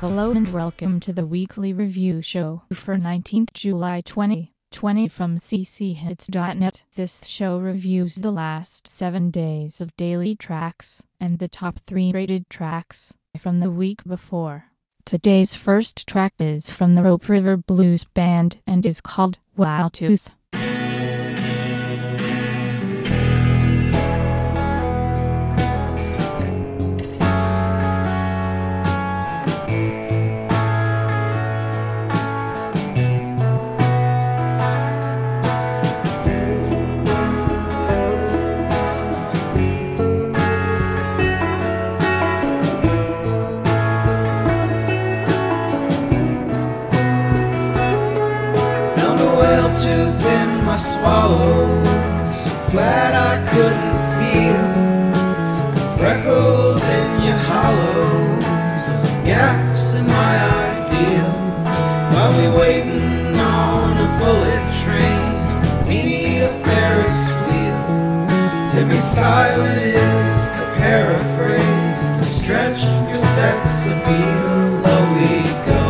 Hello and welcome to the weekly review show for 19th July 2020 from cchits.net. This show reviews the last 7 days of daily tracks and the top 3 rated tracks from the week before. Today's first track is from the Rope River Blues Band and is called Wild Tooth. Tooth in my swallow, so flat I couldn't feel the freckles in your hollows, the gaps in my ideals. While we waiting on a bullet train, we need a Ferris wheel. To be silent is to paraphrase and stretch your sex appeal. Low we go.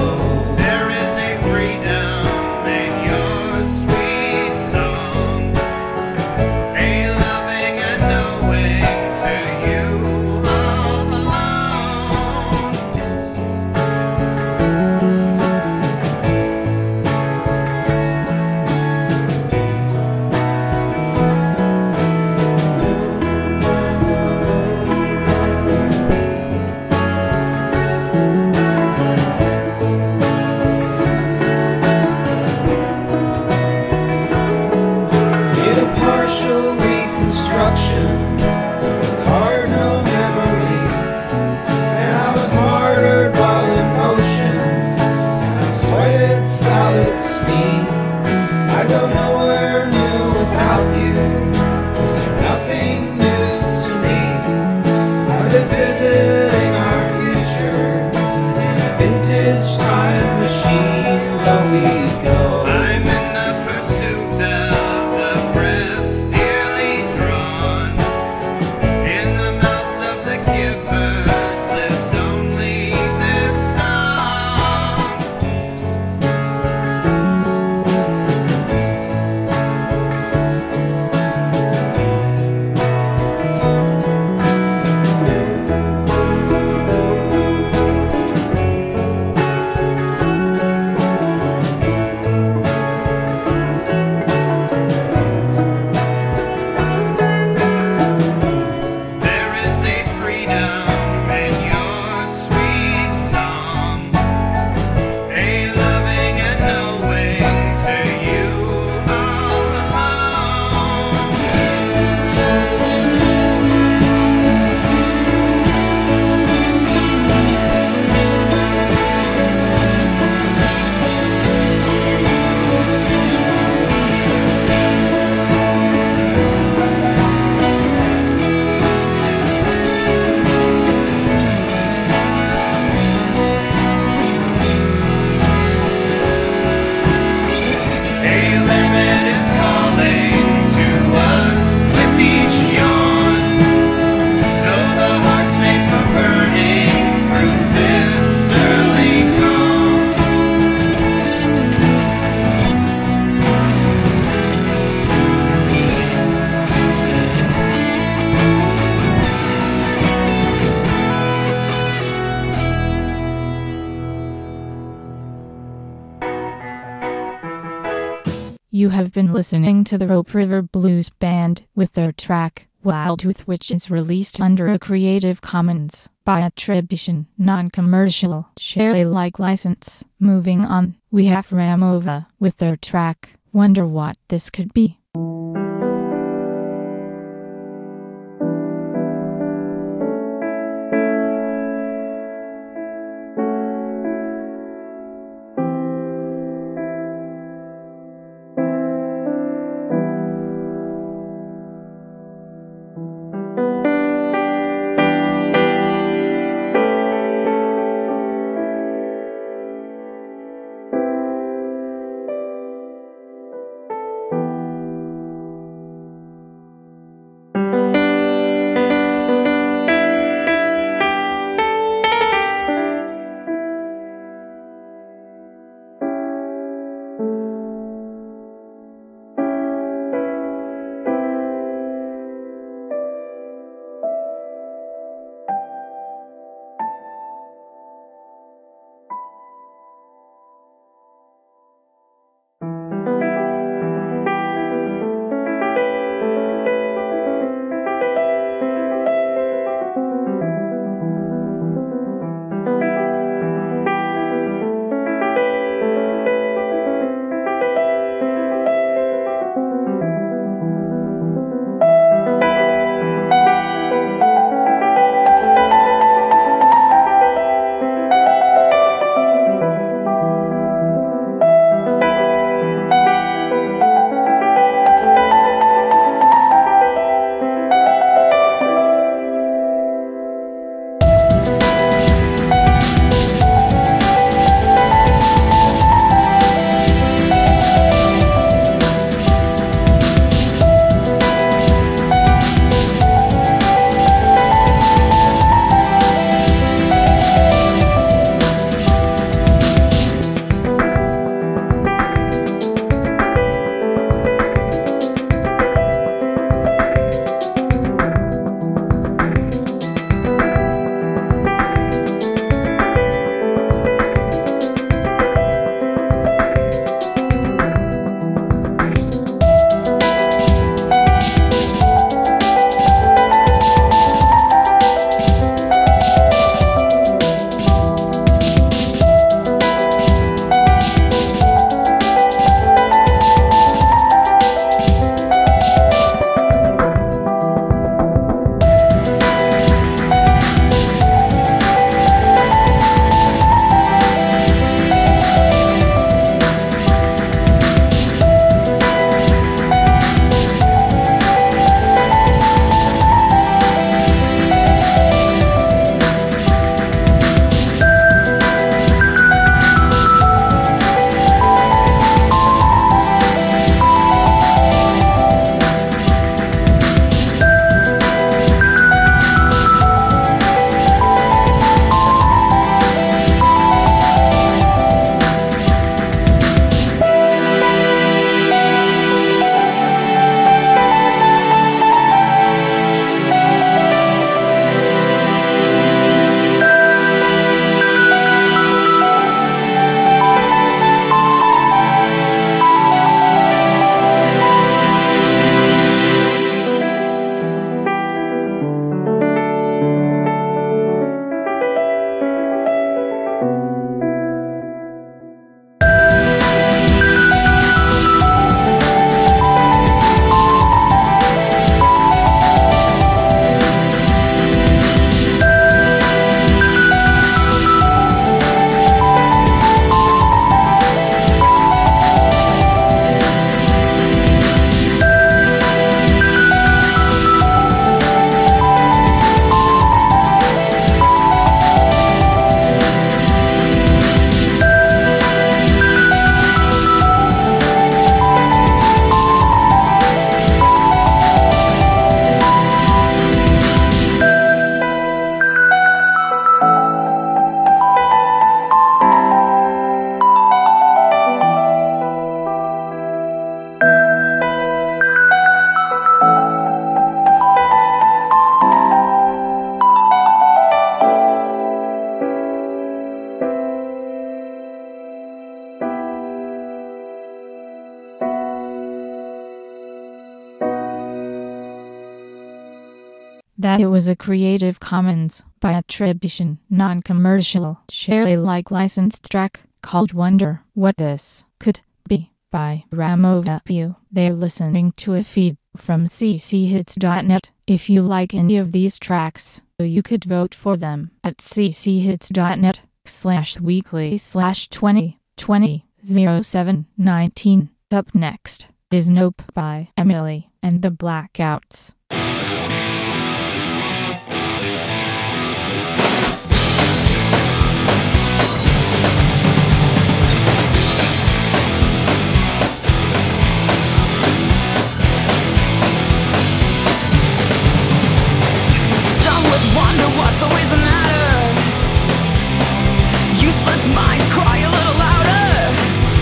I go nowhere new without you, 'cause you're nothing new to me. I've been visiting our future in a vintage time machine. Low we go. I'm in the pursuit of the breaths dearly drawn. In the mouths of the givers lives only this song. You have been listening to the Rope River Blues Band with their track, Wild Tooth, which is released under a Creative Commons by attribution, non-commercial, share Alike license. Moving on, we have Ramova with their track, Wonder What This Could Be. that it was a Creative Commons by attribution, non-commercial, share Alike licensed track called Wonder What This Could Be by Ramovapu. They're listening to a feed from cchits.net. If you like any of these tracks, you could vote for them at cchits.net/weekly/20200719. Up next is Nope by Emily and the Blackouts. Wonder what's always the matter. Useless minds cry a little louder.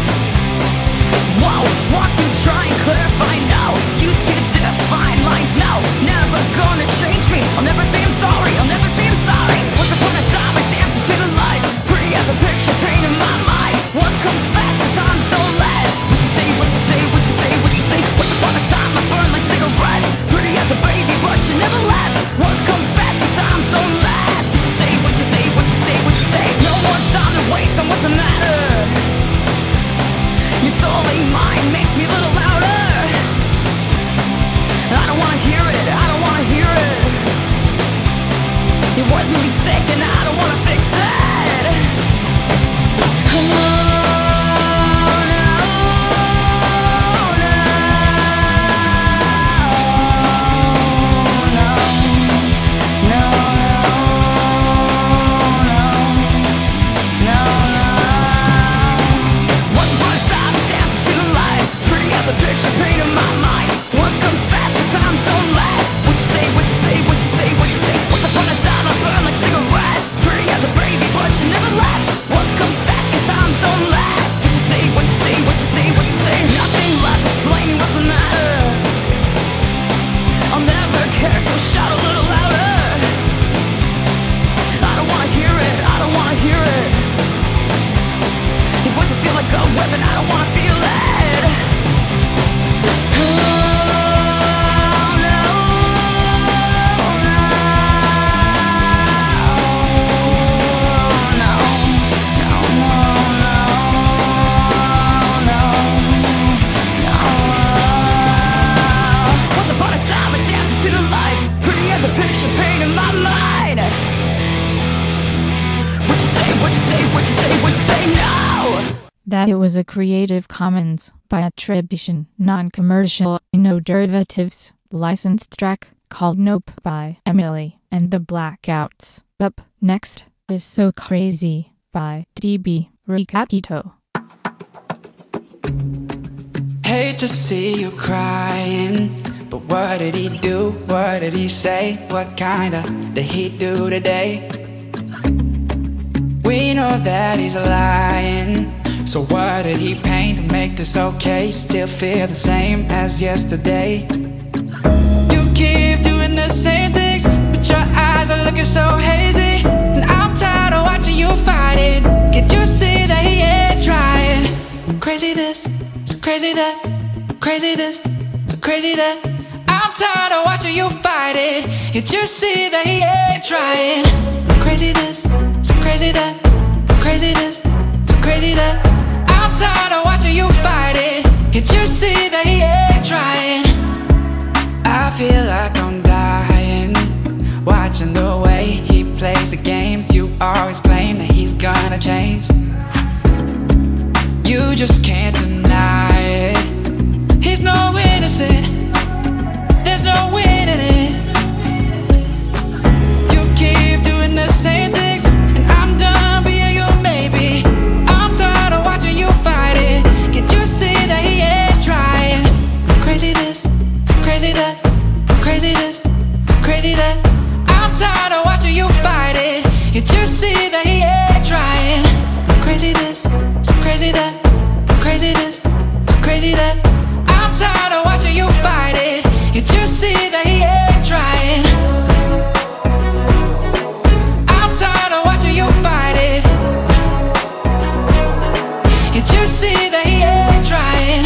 Whoa, want to try and clarify now. Used to define lines now. Never gonna change me. I'll never say I'm sorry. I'll never say I'm sorry. Once upon a time I danced into the light. Pretty as a picture painted in my mind. Once comes fast, the times don't last. What you say, what you say, what you say, what you say. Once upon a time I burned like cigarettes. Pretty as a baby, but you never left. Once comes fast, the times don't last. What you say, what you say, what you say, what you say. No more time to waste on what's the matter. You're totally mine, makes me a little louder. I don't wanna hear it, I don't wanna hear it. Your voice made me sick and I don't wanna fix it. Come on. Picture paint in my mind. Once comes fast, the times don't last. What you say, what you say, what you say, what you say. Once upon a time I burned like cigarettes. Pretty as a baby, but you never left. Once comes fast, the times don't last. What you say, what you say, what you say, what you say. Nothing left explaining what's the matter. I'll never care, so shout a little louder. I don't wanna hear it, I don't wanna hear it. Your voices feel like a weapon, I don't wanna feel it. That it was a Creative Commons by attribution, non-commercial, no derivatives, licensed track called Nope by Emily and the Blackouts. Up next is So Crazy by DB Ricakito. Hate to see you crying, but what did he do? What did he say? What kinda did he do today? We know that he's lying. So what did he paint to make this okay? Still feel the same as yesterday. You keep doing the same things, but your eyes are looking so hazy. And I'm tired of watching you fight it. Can't you see that he ain't trying? Crazy this, so crazy that. Crazy this, so crazy that. I'm tired of watching you fight it. Can't you see that he ain't trying? Crazy this, so crazy that. Crazy this, so crazy that. I'm tired of watching you fight it. Can't you see that he ain't trying? I feel like I'm dying, watching the way he plays the games. You always claim that he's gonna change. You just can't deny it. He's no innocent, there's no winning it. You keep doing the same things, and I'm done being your maybe. I'm tired of watching you fight it. Can't you see that he ain't trying? Crazy this, so crazy that. Crazy this, crazy that. I'm tired of watching you fight it. Can't you see that he ain't trying? Crazy this, so crazy that. Crazy this, so crazy that. I'm tired of watching you fight it. Can't you see that he ain't trying? I'm tired of watching you fight it. Can't you see that he ain't trying?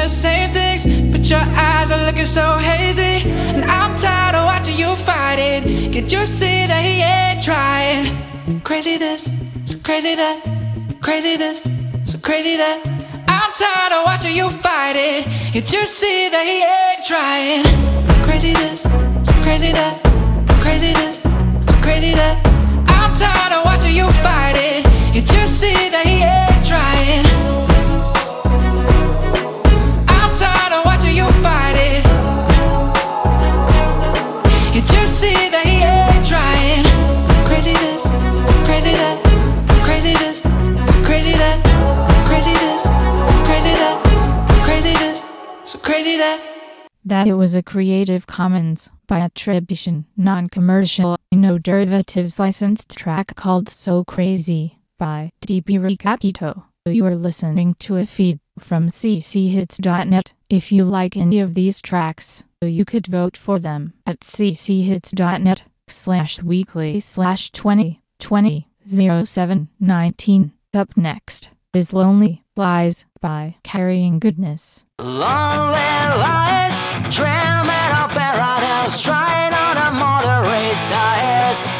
same things, but your eyes are looking so hazy. And I'm tired of watching you fight it. Can't you see that he ain't trying? Crazy this, so crazy that, crazy this, so crazy that. I'm tired of watching you fight it. Can't you see that he ain't trying? Crazy this, so crazy that, crazy this, so crazy that. I'm tired of watching you fight it. Can't you see that he ain't trying? I'm tired of watching you fight it. Can't you see that he ain't trying? Crazy this, so crazy that, crazy this, so crazy that, crazy this, so crazy that, crazy this, so crazy that. That it was a Creative Commons by attribution, non-commercial, no derivatives licensed track called So Crazy by DP Recapito. You are listening to a feed from cchits.net. If you like any of these tracks, you could vote for them at cchits.net/weekly/2020-07-19. Up next is Lonely Lies by Carrying Goodness. Lonely lies, dreaming of paradise, trying on a moderate size.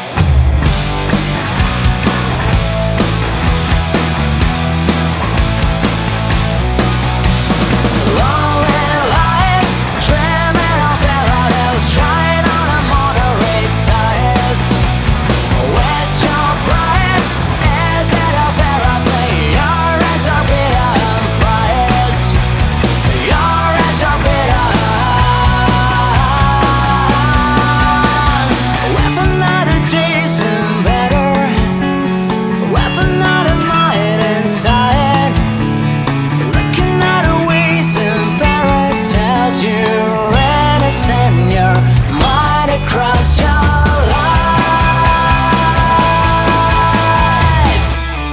Lonely lies, dreaming of paradise, trying on a moderate size. Where's your price? Is it a therapy? Your eggs are beyond price. Your eggs are beyond. With another Jason better, with another night inside. Looking at a ways and fairy tales, you're innocent, your mind across your life.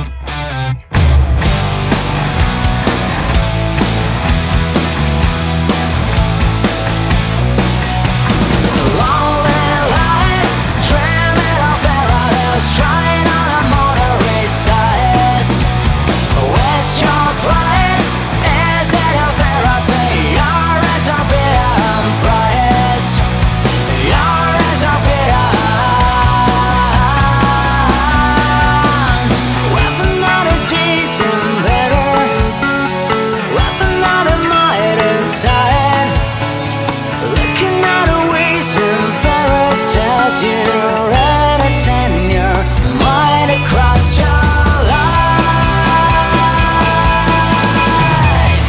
Lonely lies, dreaming of paradise, trying on a moderate size. Where's your price? Is it a therapy? Your eggs are beyond price. Your eggs are beyond. With another decent better, with another might inside. Looking at a ways and fairy tales, you're innocent, your mind across your life.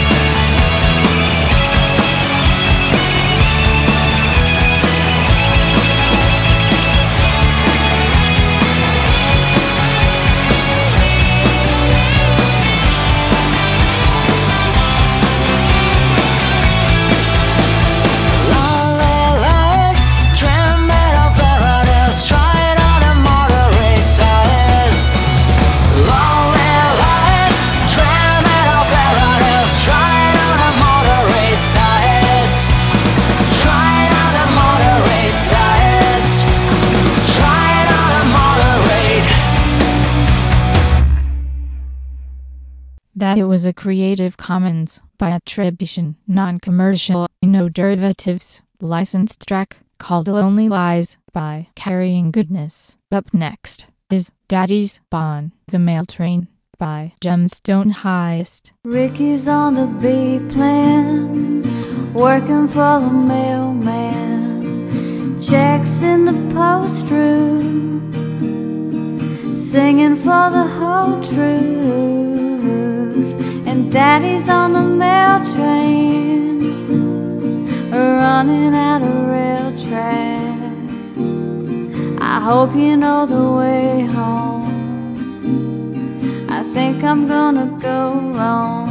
Lonely lies, dreaming of paradise, trying on a moderate size. Lonely lies, dreaming of paradise, trying on a moderate size. Trying on a moderate size. Trying on a moderate. That it was a Creative Commons by attribution, non-commercial, no derivatives, licensed track called Lonely Lies by Carrying Goodness. Up next is Daddy's Bon, The Mail Train by Gemstone Heist. Ricky's on the B plan, working for the mailman. Checks in the post room, singing for the whole truth. And Daddy's on the mail train, running out of rail track. I hope you know the way home. I think I'm gonna go wrong.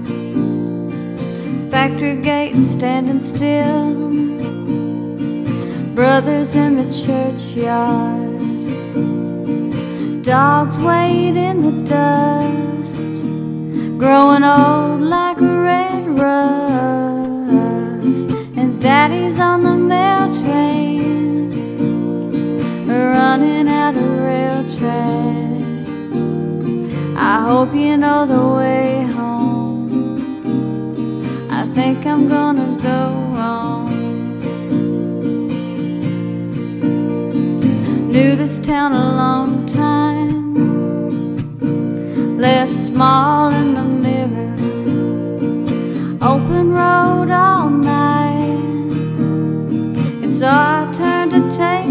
Factory gates standing still, brothers in the churchyard, dogs wait in the dust, growing old like red rust. And Daddy's on the mail train, running out of rail track. I hope you know the way home. think I'm gonna go wrong. Knew this town a long time, left small in the mirror, open road all night. It's our turn to take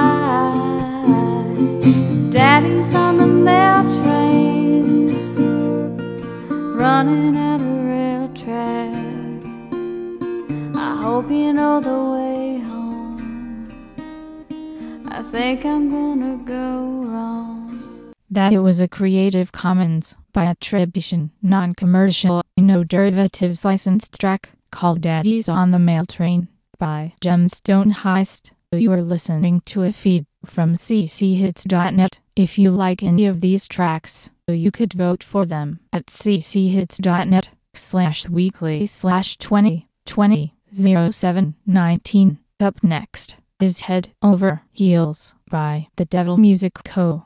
flight. Daddy's on the mail train, running at a rail track. I hope you know the way home. I think I'm gonna go wrong. That it was a Creative Commons by attribution, non-commercial, no derivatives licensed track called Daddy's on the Mail Train by Gemstone Heist. You are listening to a feed from cchits.net. If you like any of these tracks, you could vote for them at cchits.net/weekly/2020-07-19. Up next is Head Over Heels by The Devil Music Co.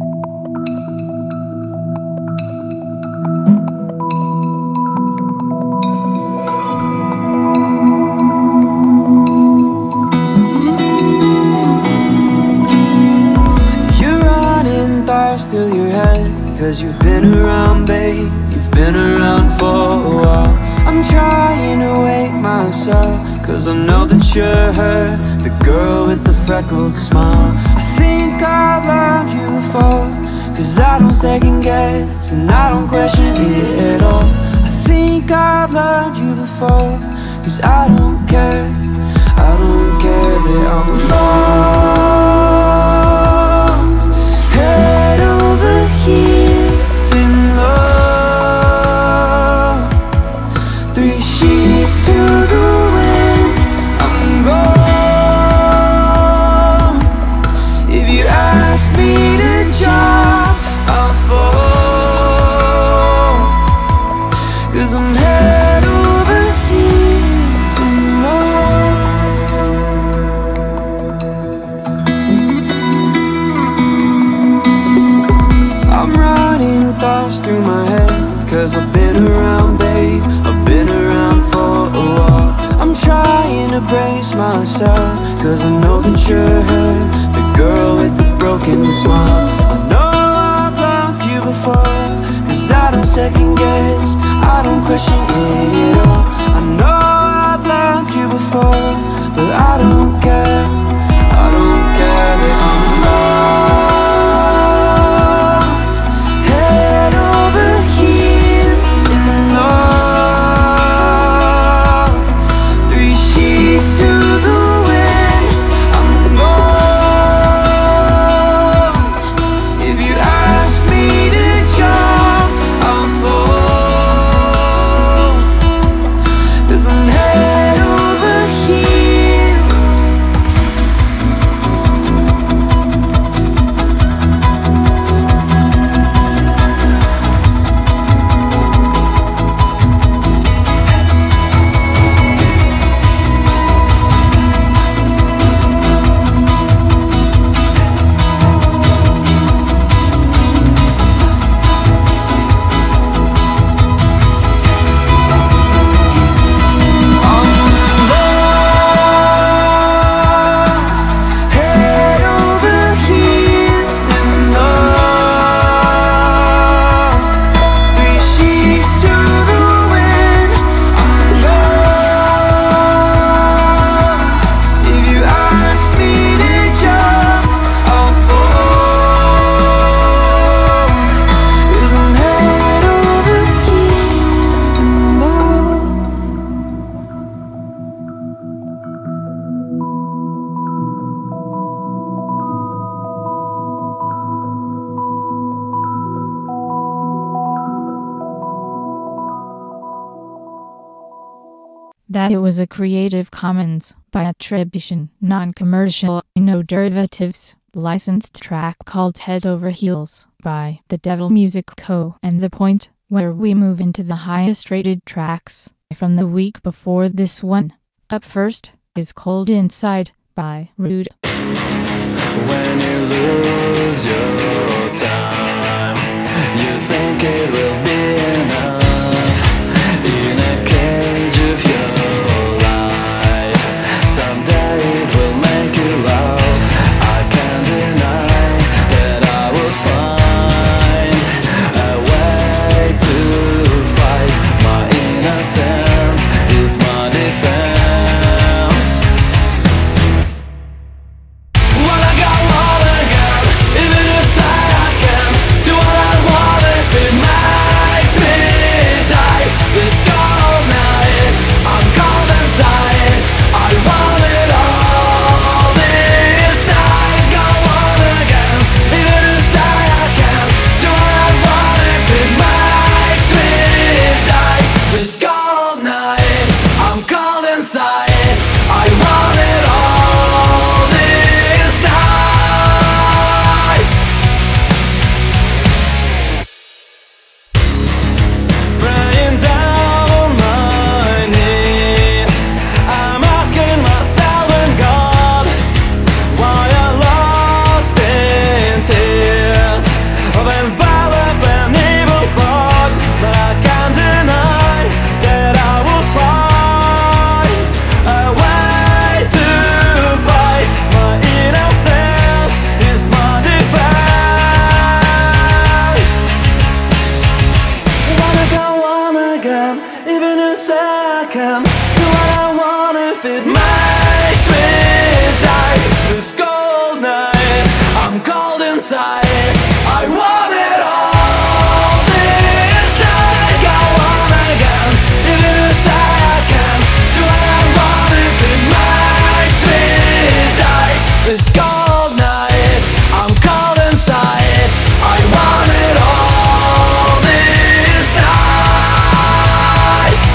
Through your head, 'cause you've been around, babe, you've been around for a while. I'm trying to wake myself, 'cause I know that you're her, the girl with the freckled smile. I think I've loved you before, 'cause I don't second guess and I don't question it at all. I think I've loved you before, 'cause I don't care that I'm lost. Head over heels in love, 3 sheets to the wind, I'm gone. If you ask me to jump, I'll fall, 'cause I'm head over heels in love. I'm running with thoughts through my head, 'cause I've been around, babe, I've been around for a while. I'm trying to brace myself, 'cause I know that you're her, the girl with the broken smile. I know I've loved you before, 'cause I don't second guess, I don't question it at all. I know I've loved you before, but I don't care that I'm lost. Head over heels in love, 3 sheets to the wind, I'm gone. If you ask me to jump, I'll fall, 'cause I'm head over heels. Head over heels in love, 3 sheets to the wind, I'm gone. If you ask me to jump, I'll fall, 'cause I'm head over heels in love. That it was a Creative Commons by attribution, non-commercial, no derivatives, licensed track called Head Over Heels by The Devil Music Co. And the point where we move into the highest rated tracks from the week before this one. Up first is Cold Inside by Rude. When you lose your time, you think it will be enough in a cage of want it all this night. Go on again, even as I can. Do what I want if it makes me die. This cold night, I'm cold inside. I want it all this night.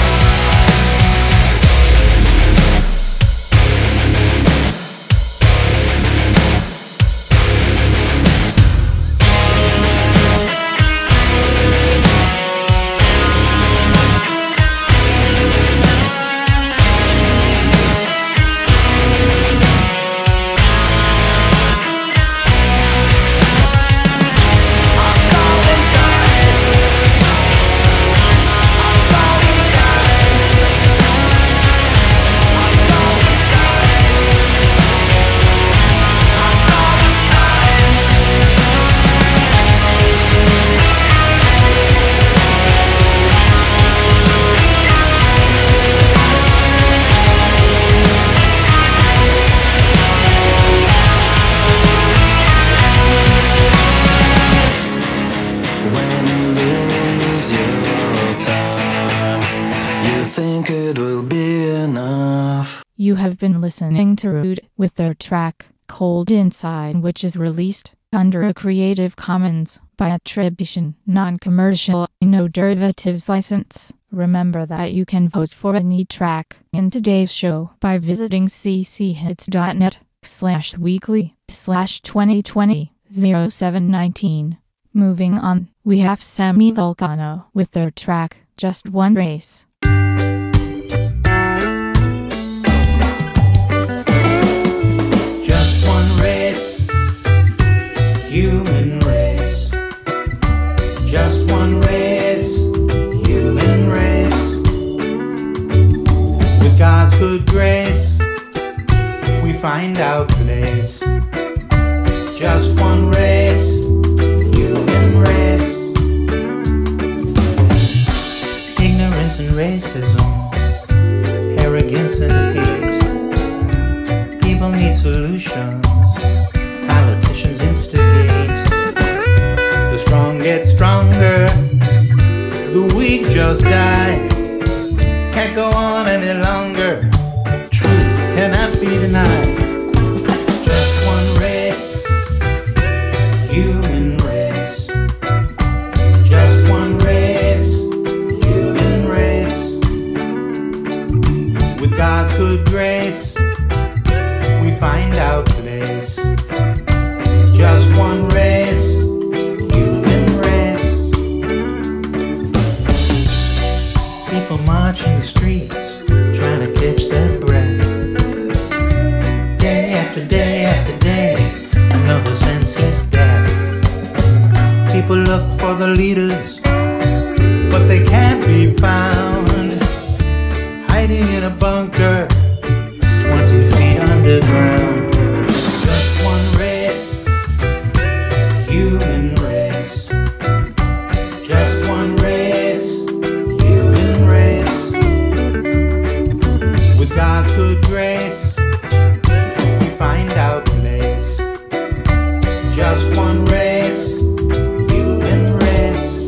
When you lose your time, you think it will be enough. You have been listening to Rude with their track Cold Inside, which is released under a Creative Commons by attribution, non-commercial, no derivatives license. Remember that you can vote for any track in today's show by visiting cchits.net/weekly/2020-0719. Moving on, we have Sammy Vulcano with their track Just One Race. Just one race, human race. Just one race, human race. With God's good grace, we find our place. Just one race, human race. Ignorance and racism, arrogance and hate. People need solutions, politicians instigate. The strong get stronger, the weak just die. Can't go on any longer, truth cannot be denied. Just one race, human race. Just one race, human race. With God's good grace, we find our place. Just one race, human race. People march in the streets, trying to catch their breath. Day after day after day, another senseless death. People look for the leaders, but they can't be found. Hiding in a bunker, 20 feet underground. Just one race, human race. Just one race, human race. With God's good grace, we find our place. Just one race, human race.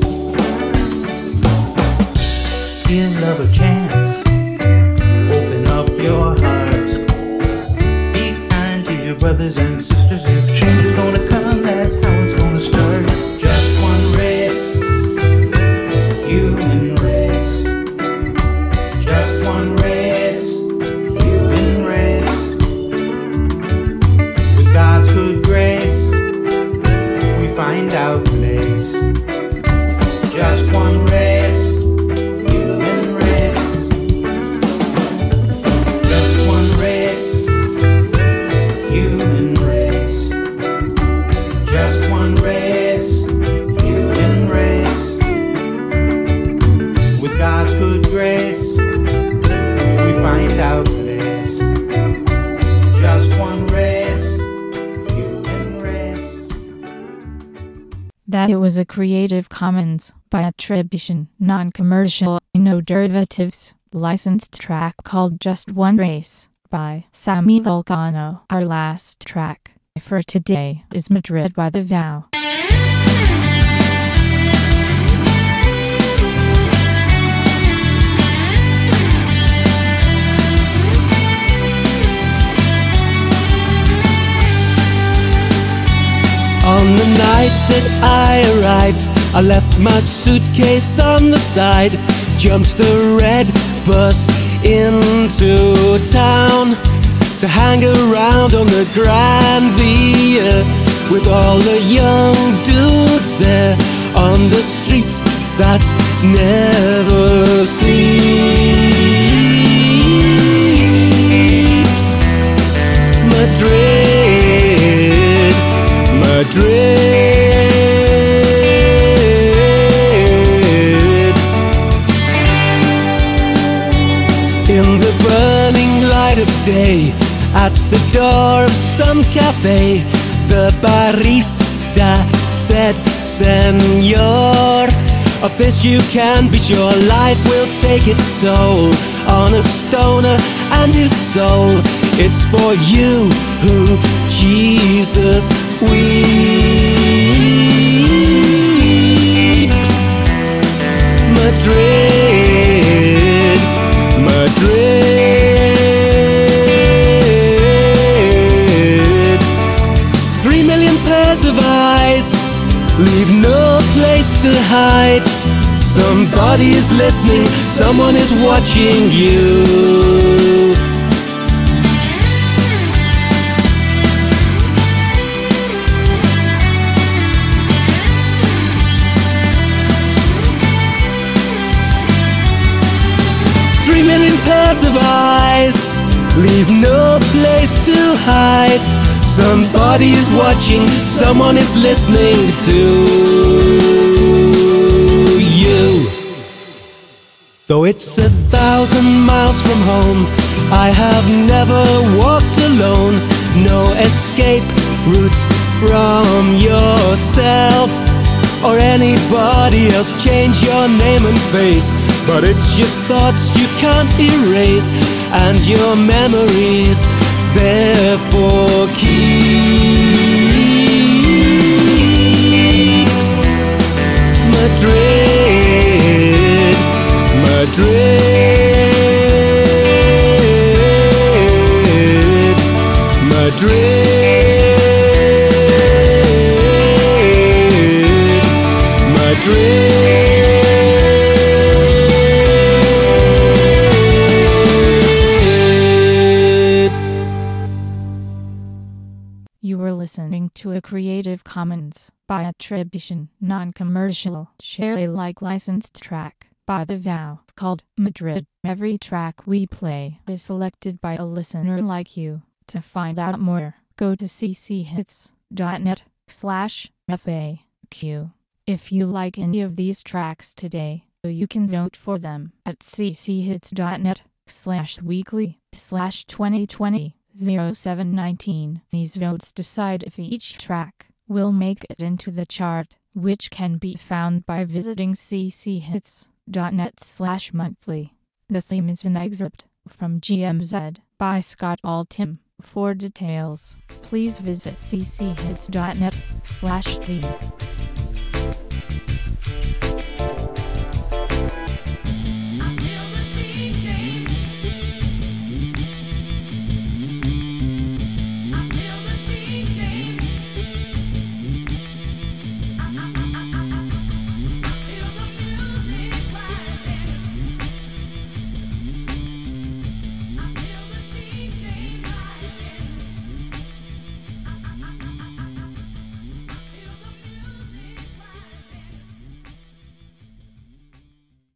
Give love a chance, open up your heart. Be kind to your brothers and sisters. If change is gonna come, that's how it's gonna start. Just one race, human race. Just one race, human race. With God's good grace, we find our place. Just one race, human race. Just one race, human race. Just one race, human race. With God's good grace, we find our place. Just one race, human race. That it was a Creative Commons by attribution, non-commercial, no derivatives, licensed track called Just One Race by Sammy Vulcano. Our last track for today is Madrid by The Vow. On the night that I arrived, I left my suitcase on the side, jumped the red bus into town to hang around on the Grand Via with all the young dudes there on the street that never sleeps. Madrid, Madrid. In the burning light of day, at the door of some cafe, the barista said, Senor, of this you can be sure, life will take its toll on a stoner and his soul. It's for you who Jesus weeps. Madrid, Madrid. 3 million pairs of eyes leave no place to hide. Somebody is listening, someone is watching you. 3 million pairs of eyes leave no place to hide. Somebody is watching, someone is listening to you. Though it's 1,000 miles from home, I have never walked alone. No escape route from yourself or anybody else. Change your name and face, but it's your thoughts you can't erase, and your memories therefore keeps. Madrid, Madrid, Madrid, Madrid. You were listening to a Creative Commons by attribution, non-commercial, share Alike licensed track by The Vow called Madrid. Every track we play is selected by a listener like you. To find out more, go to cchits.net/FAQ. If you like any of these tracks today, you can vote for them at cchits.net/weekly/2020-0719. These votes decide if each track will make it into the chart, which can be found by visiting cchits.net/monthly. The theme is an excerpt from GMZ by Scott Altham. For details, please visit cchits.net/theme.